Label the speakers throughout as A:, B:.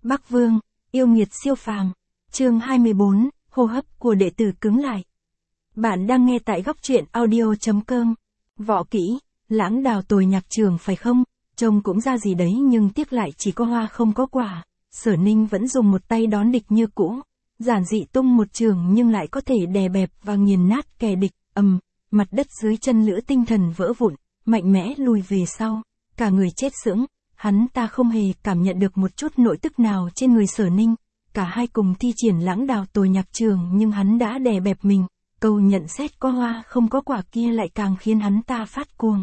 A: Bắc Vương, yêu nghiệt siêu phàm. Chương 24, hô hấp của đệ tử cứng lại. Bạn đang nghe tại góc truyện audio.com. Võ kỹ, Lãng Đào Tồi nhạc trường phải không? Trông cũng ra gì đấy nhưng tiếc lại chỉ có hoa không có quả. Sở Ninh vẫn dùng một tay đón địch như cũ. Giản dị tung một trường nhưng lại có thể đè bẹp và nghiền nát kẻ địch. Mặt đất dưới chân Lữ Tinh Thần vỡ vụn, mạnh mẽ lùi về sau. Cả người chết sững, hắn ta không hề cảm nhận được một chút nội tức nào trên người Sở Ninh. Cả hai cùng thi triển Lãng Đào Tồi nhạc trường nhưng hắn đã đè bẹp mình. Câu nhận xét có hoa không có quả kia lại càng khiến hắn ta phát cuồng.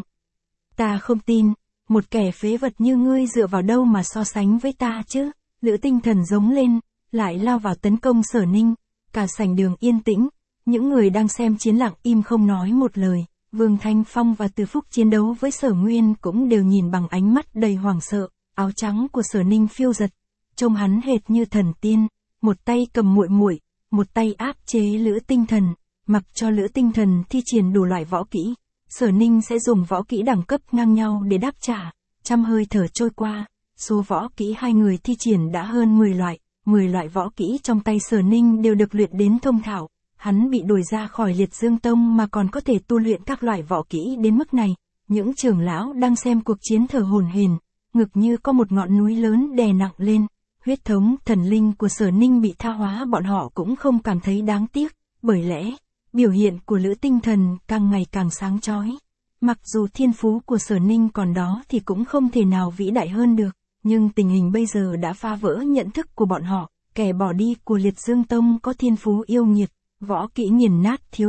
A: Ta không tin, một kẻ phế vật như ngươi dựa vào đâu mà so sánh với ta chứ? Lữ Tinh Thần giống lên, lại lao vào tấn công Sở Ninh. Cả sảnh đường yên tĩnh, những người đang xem chiến lặng im không nói một lời. Vương Thanh Phong và Từ Phúc chiến đấu với Sở Nguyên cũng đều nhìn bằng ánh mắt đầy hoảng sợ. Áo trắng của Sở Ninh phiêu giật, trông hắn hệt như thần tiên, một tay cầm muội muội, một tay áp chế Lữ Tinh Thần, mặc cho Lữ Tinh Thần thi triển đủ loại võ kỹ. Sở Ninh sẽ dùng võ kỹ đẳng cấp ngang nhau để đáp trả. Trăm hơi thở trôi qua, số võ kỹ hai người thi triển đã hơn 10 loại. 10 loại võ kỹ trong tay Sở Ninh đều được luyện đến thông thạo. Hắn bị đuổi ra khỏi Liệt Dương Tông mà còn có thể tu luyện các loại võ kỹ đến mức này. Những trưởng lão đang xem cuộc chiến thở hổn hển, ngực như có một ngọn núi lớn đè nặng lên. Huyết thống thần linh của Sở Ninh bị tha hóa, bọn họ cũng không cảm thấy đáng tiếc, bởi lẽ biểu hiện của Lữ Tinh Thần càng ngày càng sáng chói. Mặc dù thiên phú của Sở Ninh còn đó thì cũng không thể nào vĩ đại hơn được, nhưng tình hình bây giờ đã phá vỡ nhận thức của bọn họ. Kẻ bỏ đi của Liệt Dương Tông có thiên phú yêu nghiệt, võ kỹ nghiền nát Thiếu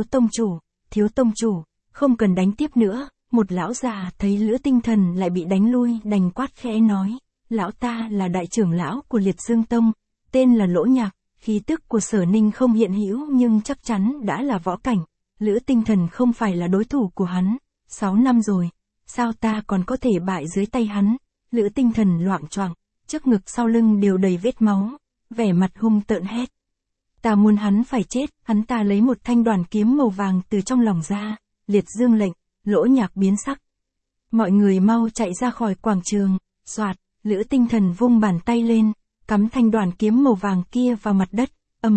A: tông chủ, không cần đánh tiếp nữa. Một lão già thấy Lữ Tinh Thần lại bị đánh lui đành quát khẽ nói, lão ta là đại trưởng lão của Liệt Dương Tông, tên là Lỗ Nhạc. Khí tức của Sở Ninh không hiện hữu nhưng chắc chắn đã là võ cảnh. Lữ Tinh Thần không phải là đối thủ của hắn. 6 năm rồi, sao ta còn có thể bại dưới tay hắn? Lữ Tinh Thần loạng choạng, trước ngực sau lưng đều đầy vết máu, vẻ mặt hung tợn hét. Ta muốn hắn phải chết. Hắn ta lấy một thanh đoàn kiếm màu vàng từ trong lòng ra. Liệt Dương lệnh. Lỗ Nhạc biến sắc. Mọi người mau chạy ra khỏi quảng trường. Soạt, Lữ Tinh Thần vung bàn tay lên, cắm thanh đoàn kiếm màu vàng kia vào mặt đất.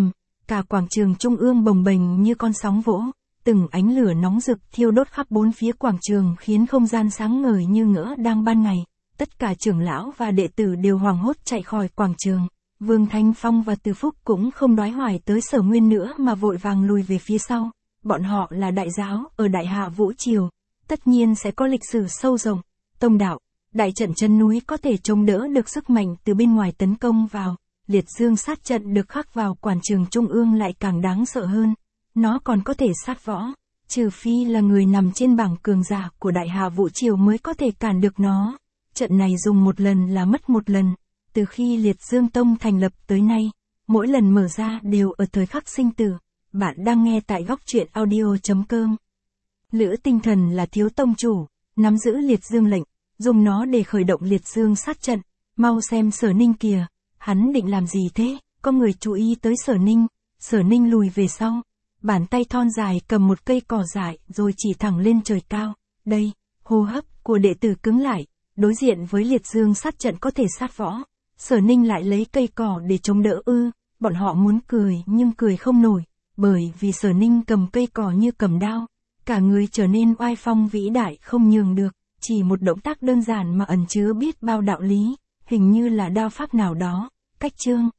A: Cả quảng trường trung ương bồng bềnh như con sóng vỗ. Từng ánh lửa nóng rực thiêu đốt khắp bốn phía quảng trường khiến không gian sáng ngời như ngỡ đang ban ngày. Tất cả trưởng lão và đệ tử đều hoảng hốt chạy khỏi quảng trường. Vương Thanh Phong và Từ Phúc cũng không đoái hoài tới Sở Nguyên nữa mà vội vàng lùi về phía sau. Bọn họ là đại giáo ở Đại Hạ Vũ Triều, tất nhiên sẽ có lịch sử sâu rộng. Tông đạo, đại trận chân núi có thể chống đỡ được sức mạnh từ bên ngoài tấn công vào. Liệt Dương sát trận được khắc vào quảng trường trung ương lại càng đáng sợ hơn. Nó còn có thể sát võ, trừ phi là người nằm trên bảng cường giả của Đại Hạ Vũ Triều mới có thể cản được nó. Trận này dùng một lần là mất một lần. Từ khi Liệt Dương Tông thành lập tới nay, mỗi lần mở ra đều ở thời khắc sinh tử. Bạn đang nghe tại góc truyện audio.com. Lữ Tinh Thần là Thiếu tông chủ, nắm giữ Liệt Dương lệnh, dùng nó để khởi động Liệt Dương sát trận. Mau xem Sở Ninh kìa, hắn định làm gì thế? Có người chú ý tới Sở Ninh. Sở Ninh lùi về sau, bàn tay thon dài cầm một cây cỏ dại rồi chỉ thẳng lên trời cao. Đây, hô hấp của đệ tử cứng lại, đối diện với Liệt Dương sát trận có thể sát võ. Sở Ninh lại lấy cây cỏ để chống đỡ ư? Bọn họ muốn cười nhưng cười không nổi, bởi vì Sở Ninh cầm cây cỏ như cầm đao. Cả người trở nên oai phong vĩ đại không nhường được, chỉ một động tác đơn giản mà ẩn chứa biết bao đạo lý, hình như là đao pháp nào đó. Cách chương